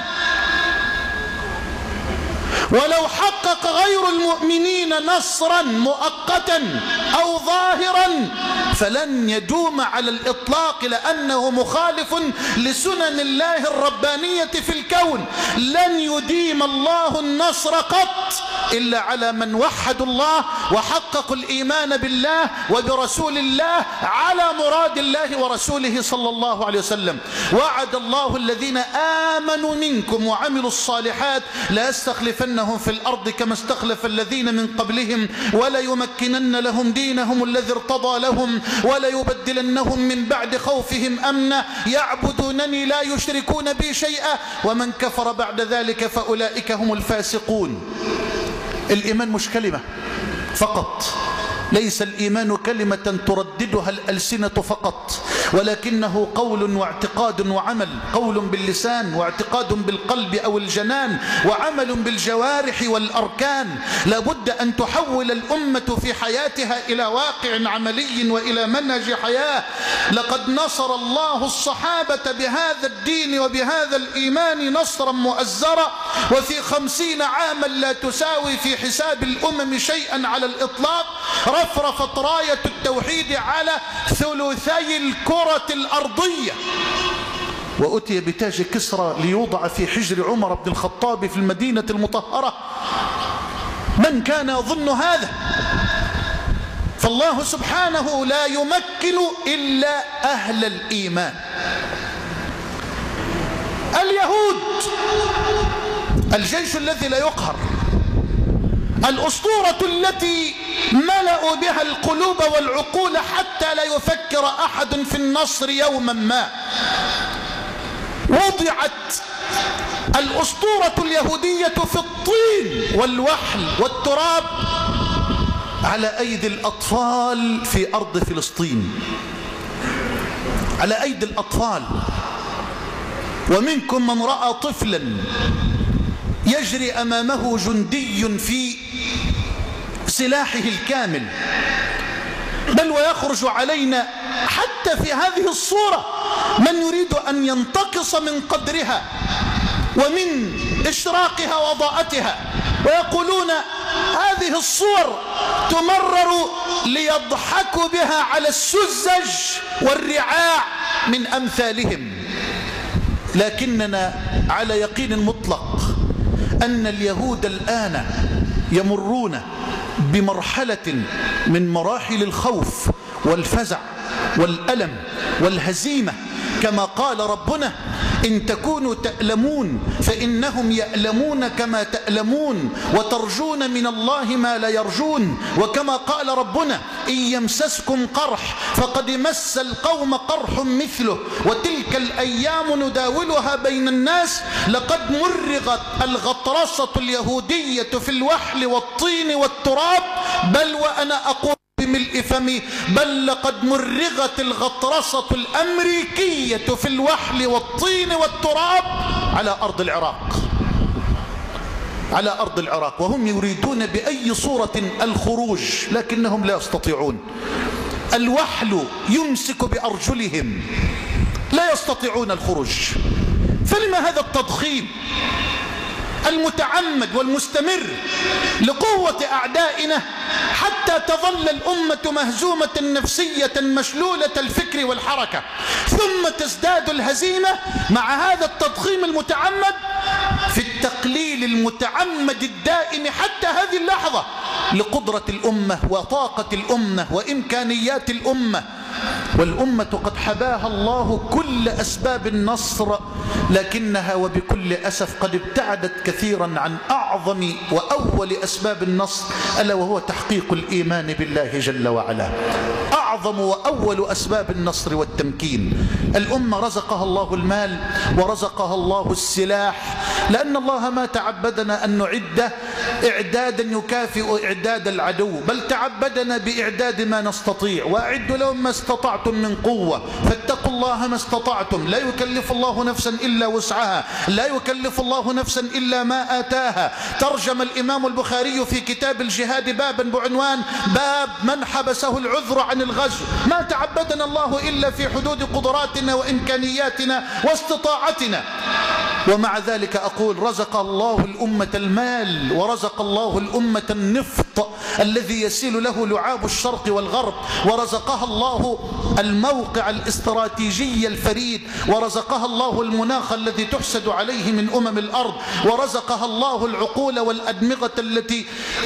ولو حقق غير المؤمنين نصرا مؤقتا أو ظاهرا فلن يدوم على الإطلاق، لأنه مخالف لسنن الله الربانية في الكون. لن يديم الله النصر قط إلا على من وحدوا الله وحققوا الإيمان بالله وبرسول الله على مراد الله ورسوله صلى الله عليه وسلم. وعد الله الذين آمنوا منكم وعملوا الصالحات لا يستخلفنهم في الأرض كما استخلف الذين من قبلهم ولا يمكنن لهم دينهم الذي ارتضى لهم ولا يبدلنهم من بعد خوفهم أمنا يعبدونني لا يشركون بي شيئا ومن كفر بعد ذلك فأولئك هم الفاسقون. الإيمان مش كلمة فقط، ليس الإيمان كلمة ترددها الألسنة فقط، ولكنه قول واعتقاد وعمل، قول باللسان واعتقاد بالقلب أو الجنان وعمل بالجوارح والأركان. لابد أن تحول الأمة في حياتها إلى واقع عملي وإلى منهج حياة. لقد نصر الله الصحابة بهذا الدين وبهذا الإيمان نصرا مؤزرا، وفي 50 عاما لا تساوي في حساب الأمم شيئا على الإطلاق رفرفت راية التوحيد على ثلثي الكرة الأرضية، وأتي بتاج كسرى ليوضع في حجر عمر بن الخطاب في المدينة المطهرة. من كان يظن هذا؟ فالله سبحانه لا يمكن إلا أهل الإيمان. اليهود الجيش الذي لا يقهر، الأسطورة التي ملأوا بها القلوب والعقول حتى لا يفكر أحد في النصر يوما ما. وضعت الأسطورة اليهودية في الطين والوحل والتراب على أيدي الأطفال في أرض فلسطين، على أيدي الأطفال. ومنكم من رأى طفلا يجري أمامه جندي في سلاحه الكامل، بل ويخرج علينا حتى في هذه الصورة من يريد أن ينتقص من قدرها ومن إشراقها وضاءتها، ويقولون هذه الصور تمرر ليضحكوا بها على السذج والرعاع من أمثالهم. لكننا على يقين مطلق أن اليهود الآن يمرون بمرحلة من مراحل الخوف والفزع والألم والهزيمة، كما قال ربنا: إن تكونوا تألمون فإنهم يألمون كما تألمون وترجون من الله ما لا يرجون. وكما قال ربنا: إن يمسسكم قرح فقد مس القوم قرح مثله وتلك الأيام نداولها بين الناس لقد مرغت الغطرسة اليهودية في الوحل والطين والتراب، بل وأنا أقول بملء فمي بل لقد مرغت الغطرسة الأمريكية في الوحل والطين والتراب على أرض العراق، على أرض العراق، وهم يريدون بأي صورة الخروج لكنهم لا يستطيعون. الوحل يمسك بأرجلهم، لا يستطيعون الخروج. فلما هذا التضخيم المتعمد والمستمر لقوة أعدائنا حتى تظل الأمة مهزومة نفسية مشلولة الفكر والحركة، ثم تزداد الهزيمة مع هذا التضخيم المتعمد في التقليل المتعمد الدائم حتى هذه اللحظة لقدرة الأمة وطاقة الأمة وإمكانيات الأمة. والأمة قد حباها الله كل أسباب النصر، لكنها وبكل أسف قد ابتعدت كثيرا عن أعظم وأول أسباب النصر، ألا وهو تحقيق الإيمان بالله جل وعلا. أعظم وأول أسباب النصر والتمكين. الأمة رزقها الله المال ورزقها الله السلاح، لأن الله ما تعبدنا أن نعد إعدادا يكافئ إعداد العدو، بل تعبدنا بإعداد ما نستطيع. وأعدوا لهم ما استطعتم من قوة، فاتقوا الله ما استطعتم، لا يكلف الله نفسا إلا وسعها، لا يكلف الله نفسا إلا ما آتاها. ترجم الإمام البخاري في كتاب الجهاد بابا بعنوان: باب من حبسه العذر عن الغزو. ما تعبدنا الله إلا في حدود قدراتنا وإمكانياتنا واستطاعتنا، ومع ذلك أقول: رزق الله الأمة المال ورزق الله الأمة النفط الذي يسيل له لعاب الشرق والغرب، ورزقها الله الموقع الاستراتيجي الفريد، ورزقها الله المناخ الذي تحسد عليه من أمم الأرض، ورزقها الله العقول والأدمغة التي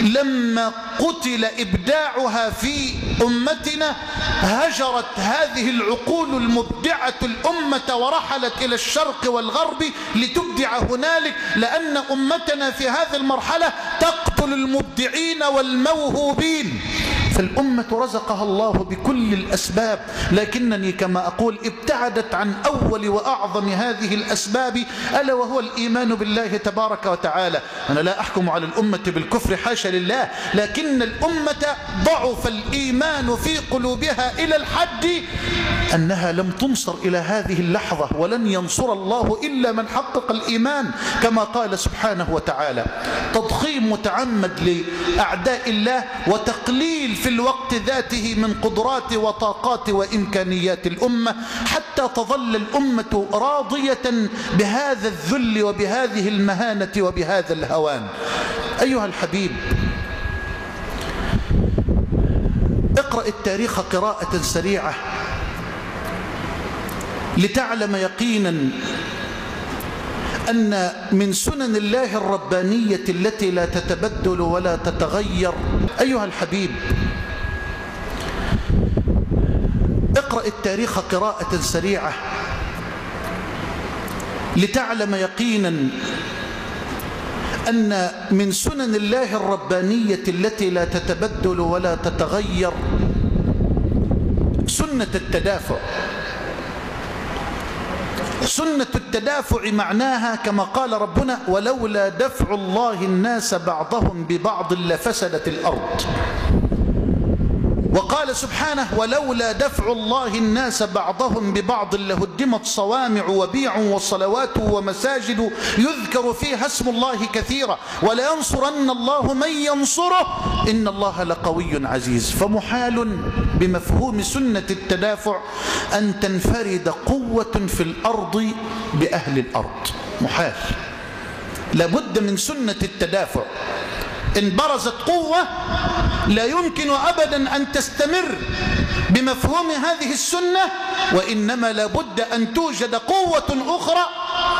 لما قتل إبداعها في أمتنا هجرت هذه العقول المبدعة الأمة ورحلت إلى الشرق والغرب لتبدع هنالك، لأن أمتنا في هذه المرحلة تقتل المبدعين والموهوبين. فالأمة رزقها الله بكل الأسباب، لكنني كما أقول ابتعدت عن أول وأعظم هذه الأسباب، ألا وهو الإيمان بالله تبارك وتعالى. أنا لا أحكم على الأمة بالكفر، حاشا لله، لكن الأمة ضعف الإيمان في قلوبها إلى الحد أنها لم تنصر إلى هذه اللحظة، ولن ينصر الله إلا من حقق الإيمان، كما قال سبحانه وتعالى. تضخيم متعمد لأعداء الله وتقليل في الوقت ذاته من قدرات وطاقات وإمكانيات الأمة، حتى تظل الأمة راضية بهذا الذل وبهذه المهانة وبهذا الهوان. أيها الحبيب، اقرأ التاريخ قراءة سريعة لتعلم يقينا أن من سنن الله الربانية التي لا تتبدل ولا تتغير. أيها الحبيب، اقرأ التاريخ قراءة سريعة لتعلم يقينا أن من سنن الله الربانية التي لا تتبدل ولا تتغير سنة التدافع. سنة التدافع معناها كما قال ربنا: ولولا دفع الله الناس بعضهم ببعض لفسدت الأرض. وقال سبحانه: ولولا دفع الله الناس بعضهم ببعض لهدمت صوامع وبيع وصلوات ومساجد يذكر فيها اسم الله كثيرا ولينصرن الله من ينصره إن الله لقوي عزيز. فمحال بمفهوم سنة التدافع أن تنفرد قوة في الأرض بأهل الأرض، محال. لابد من سنة التدافع. إن برزت قوة لا يمكن أبدا أن تستمر بمفهوم هذه السنة، وإنما لابد أن توجد قوة أخرى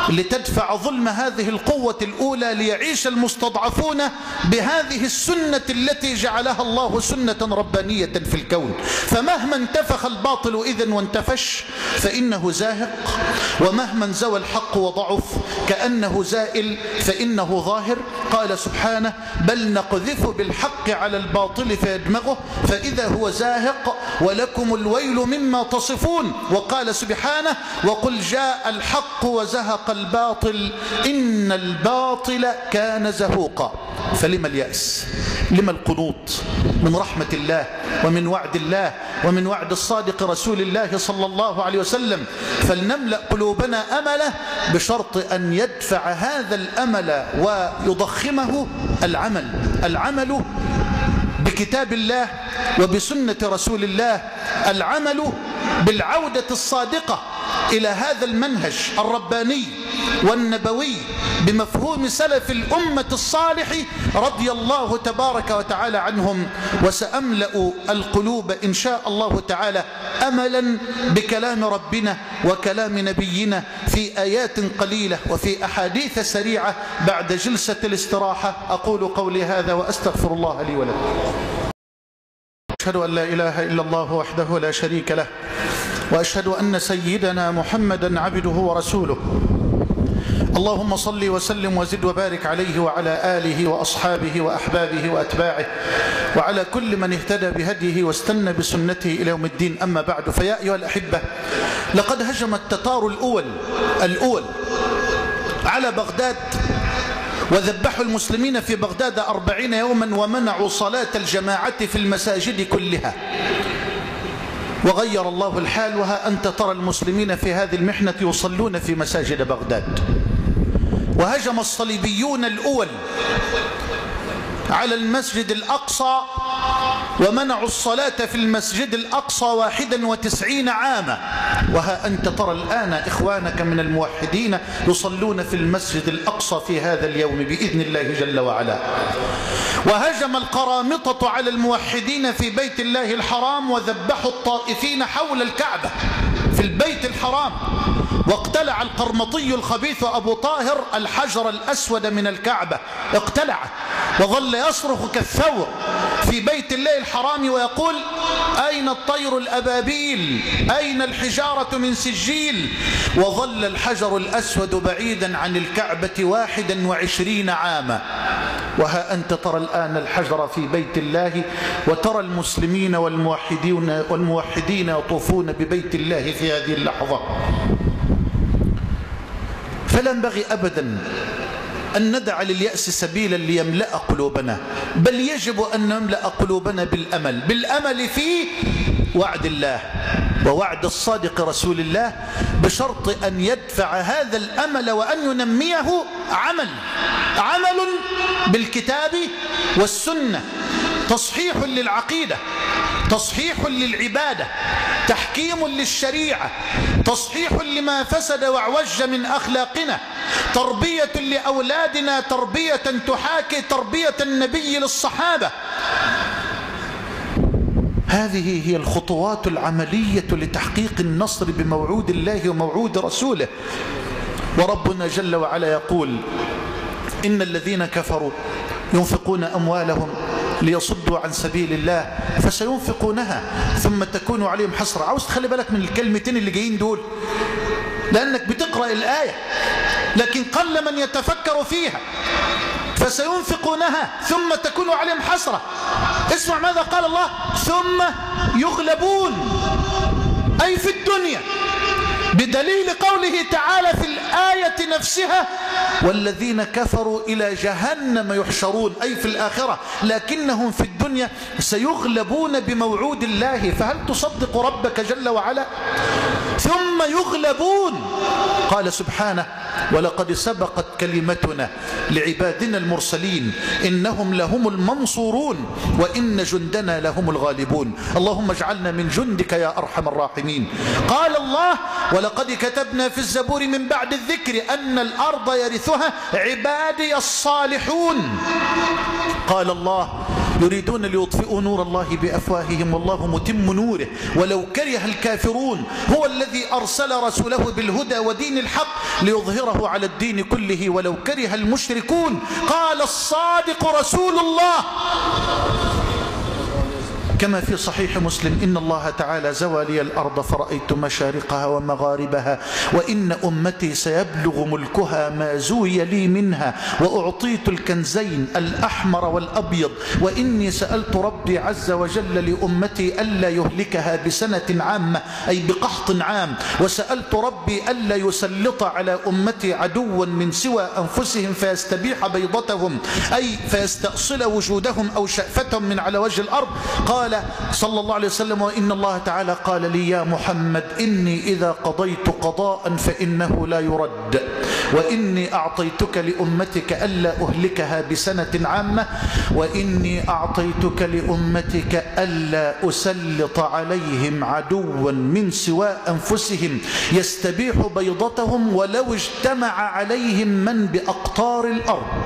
لتدفع ظلم هذه القوة الأولى، ليعيش المستضعفون بهذه السنة التي جعلها الله سنة ربانية في الكون. فمهما انتفخ الباطل إذن وانتفش فإنه زاهق، ومهما زوى الحق وضعف كأنه زائل فإنه ظاهر. قال سبحانه: بل نقذف بالحق على الباطل فيدمغه فإذا هو زاهق ولكم الويل مما تصفون. وقال سبحانه: وقل جاء الحق وزهق الباطل إن الباطل كان زهوقا. فلما اليأس؟ لما القنوط من رحمة الله ومن وعد الله ومن وعد الصادق رسول الله صلى الله عليه وسلم؟ فلنملأ قلوبنا أمله بشرط أن يدفع هذا الأمل ويضخمه العمل بكتاب الله وبسنة رسول الله، العمل بالعودة الصادقة إلى هذا المنهج الرباني والنبوي بمفهوم سلف الأمة الصالح رضي الله تبارك وتعالى عنهم. وسأملأ القلوب إن شاء الله تعالى أملا بكلام ربنا وكلام نبينا في آيات قليلة وفي أحاديث سريعة بعد جلسة الاستراحة. أقول قولي هذا وأستغفر الله لي ولكم. أشهد أن لا إله إلا الله وحده لا شريك له، وأشهد أن سيدنا محمدا عبده ورسوله. اللهم صل وسلم وزد وبارك عليه وعلى آله وأصحابه وأحبابه وأتباعه وعلى كل من اهتدى بهديه واستنى بسنته إلى يوم الدين. أما بعد، فيا أيها الأحبة، لقد هجم التتار الأول على بغداد وذبحوا المسلمين في بغداد 40 يوما، ومنعوا صلاة الجماعة في المساجد كلها. وغير الله الحال، وها أنت ترى المسلمين في هذه المحنة يصلون في مساجد بغداد. وهجم الصليبيون الأول على المسجد الأقصى ومنعوا الصلاة في المسجد الأقصى 91 عاما، وها أنت ترى الآن إخوانك من الموحدين يصلون في المسجد الأقصى في هذا اليوم بإذن الله جل وعلا. وهجم القرامطة على الموحدين في بيت الله الحرام وذبحوا الطائفين حول الكعبة في البيت الحرام. واقتلع القرمطي الخبيث أبو طاهر الحجر الأسود من الكعبة، اقتلعه وظل يصرخ كالثور في بيت الله الحرام ويقول: أين الطير الأبابيل؟ أين الحجارة من سجيل؟ وظل الحجر الأسود بعيدا عن الكعبة 21 عاما. وها أنت ترى الآن الحجر في بيت الله، وترى المسلمين والموحدين يطوفون ببيت الله في هذه اللحظة. فلا ينبغي أبدا أن ندع لليأس سبيلا ليملأ قلوبنا، بل يجب أن نملأ قلوبنا بالأمل في وعد الله ووعد الصادق رسول الله، بشرط أن يدفع هذا الأمل وأن ينميه عمل بالكتاب والسنة، تصحيح للعقيدة، تصحيح للعبادة، تحكيم للشريعة، تصحيح لما فسد واعوج من أخلاقنا، تربية لأولادنا تربية تحاكي تربية النبي للصحابة. هذه هي الخطوات العملية لتحقيق النصر بموعود الله وموعود رسوله. وربنا جل وعلا يقول: إن الذين كفروا ينفقون أموالهم ليصدوا عن سبيل الله فسينفقونها ثم تكون عليهم حسرة. عاوز تخلي بالك من الكلمتين اللي جايين دول، لأنك بتقرأ الآية لكن قل من يتفكر فيها. فسينفقونها ثم تكون عليهم حسرة. اسمع ماذا قال الله: ثم يغلبون، أي في الدنيا، بدليل قوله تعالى في الآية نفسها: والذين كفروا إلى جهنم يحشرون، أي في الآخرة، لكنهم في الدنيا سيغلبون بموعود الله. فهل تصدق ربك جل وعلا؟ ثم يغلبون. قال سبحانه: ولقد سبقت كلمتنا لعبادنا المرسلين إنهم لهم المنصورون وإن جندنا لهم الغالبون. اللهم اجعلنا من جندك يا أرحم الراحمين. قال الله: ولقد كتبنا في الزبور من بعد الذكر أن الأرض يرثها عبادي الصالحون. قال الله: يريدون ليطفئوا نور الله بأفواههم والله متم نوره ولو كره الكافرون. هو الذي أرسل رسوله بالهدى ودين الحق ليظهره على الدين كله ولو كره المشركون. قال الصادق رسول الله كما في صحيح مسلم: إن الله تعالى زوى لي الأرض فرأيت مشارقها ومغاربها وإن أمتي سيبلغ ملكها ما زوي لي منها وأعطيت الكنزين الأحمر والأبيض وإني سألت ربي عز وجل لأمتي ألا يهلكها بسنة عامة أي بقحط عام، وسألت ربي ألا يسلط على أمتي عدوا من سوى أنفسهم فيستبيح بيضتهم أي فيستأصل وجودهم أو شأفتهم من على وجه الأرض. قال صلى الله عليه وسلم: وإن الله تعالى قال لي يا محمد إني إذا قضيت قضاء فإنه لا يرد وإني أعطيتك لأمتك ألا أهلكها بسنة عامة وإني أعطيتك لأمتك ألا أسلط عليهم عدوا من سوى أنفسهم يستبيح بيضتهم ولو اجتمع عليهم من بأقطار الأرض.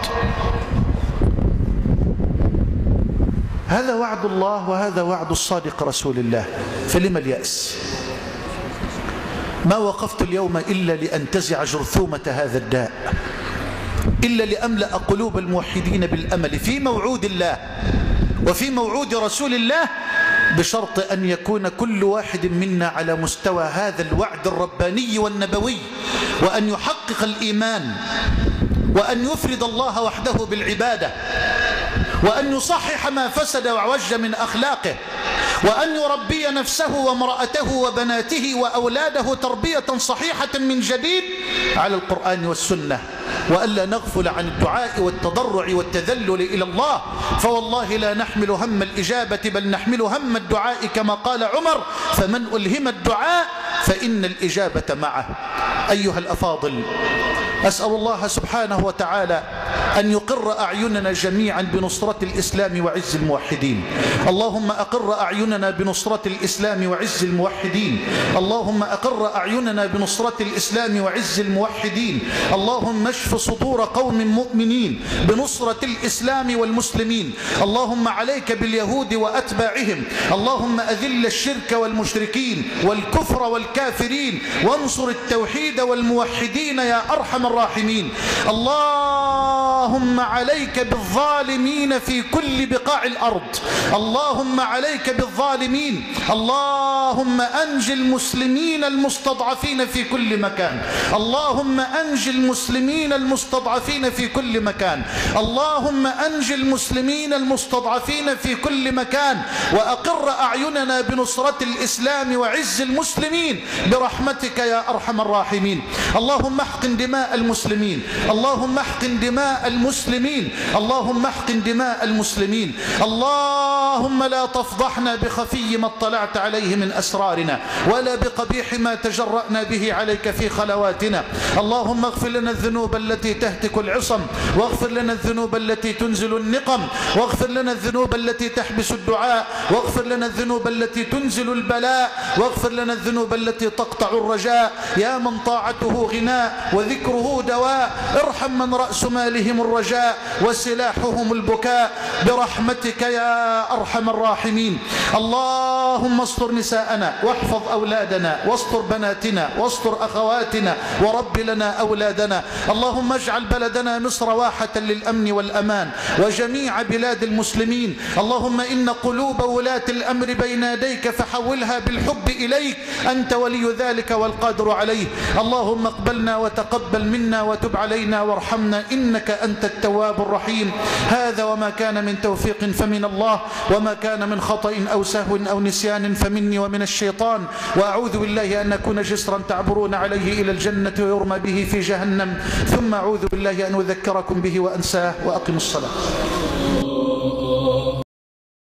هذا وعد الله وهذا وعد الصادق رسول الله، فلما اليأس؟ ما وقفت اليوم إلا لأنتزع جرثومة هذا الداء، إلا لأملأ قلوب الموحدين بالأمل في موعود الله وفي موعود رسول الله، بشرط أن يكون كل واحد منا على مستوى هذا الوعد الرباني والنبوي، وأن يحقق الإيمان، وأن يفرد الله وحده بالعبادة، وأن يصحح ما فسد وعوج من أخلاقه، وأن يربي نفسه وامرأته وبناته وأولاده تربية صحيحة من جديد على القرآن والسنة، وألا نغفل عن الدعاء والتضرع والتذلل إلى الله، فوالله لا نحمل هم الإجابة بل نحمل هم الدعاء كما قال عمر: فمن ألهم الدعاء فإن الإجابة معه. أيها الأفاضل، أسأل الله سبحانه وتعالى أن يقر أعيننا جميعا بنصرة الإسلام وعز الموحدين. اللهم أقر أعيننا بنصرة الإسلام وعز الموحدين. اللهم أقر أعيننا بنصرة الإسلام وعز الموحدين. اللهم اشف صدور قوم مؤمنين بنصرة الإسلام والمسلمين. اللهم عليك باليهود وأتباعهم. اللهم أذل الشرك والمشركين والكفر والكافرين وانصر التوحيد والموحدين يا أرحم الراحمين. اللهم عليك بالظالمين في كل بقاع الأرض. اللهم عليك بالظالمين. اللهم أنج المسلمين المستضعفين في كل مكان. اللهم أنج المسلمين المستضعفين في كل مكان. اللهم أنج المسلمين المستضعفين في كل مكان، وأقر أعيننا بنصرة الإسلام وعز المسلمين برحمتك يا أرحم الراحمين. اللهم احقن دماء المسلمين. اللهم احقن دماء المسلمين. اللهم احقن دماء المسلمين. اللهم لا تفضحنا بخفي ما اطلعت عليه من أسرارنا ولا بقبيح ما تجرأنا به عليك في خلواتنا. اللهم اغفر لنا الذنوب التي تهتك العصم، واغفر لنا الذنوب التي تنزل النقم، واغفر لنا الذنوب التي تحبس الدعاء، واغفر لنا الذنوب التي تنزل البلاء، واغفر لنا الذنوب التي تقطع الرجاء. يا من طاعته غناء وذكره دواء، ارحم من رأس مالهم الرجاء وسلاحهم البكاء برحمتك يا أرحم الراحمين. اللهم استر نساءنا واحفظ أولادنا واستر بناتنا واستر أخواتنا ورب لنا أولادنا. اللهم اجعل بلدنا مصر واحة للأمن والأمان وجميع بلاد المسلمين. اللهم إن قلوب ولاة الأمر بين يديك فحولها بالحب إليك، أنت ولي ذلك والقادر عليه. اللهم اقبلنا وتقبل منا وتب علينا وارحمنا إنك أنت التواب الرحيم. هذا وما كان من توفيق فمن الله، وما كان من خطأ أو سهو أو نسيان فمني ومن الشيطان، وأعوذ بالله أن أكون جسرا تعبرون عليه إلى الجنة ويرمى به في جهنم، ثم أعوذ بالله أن أذكركم به وأنساه. وأقم الصلاة.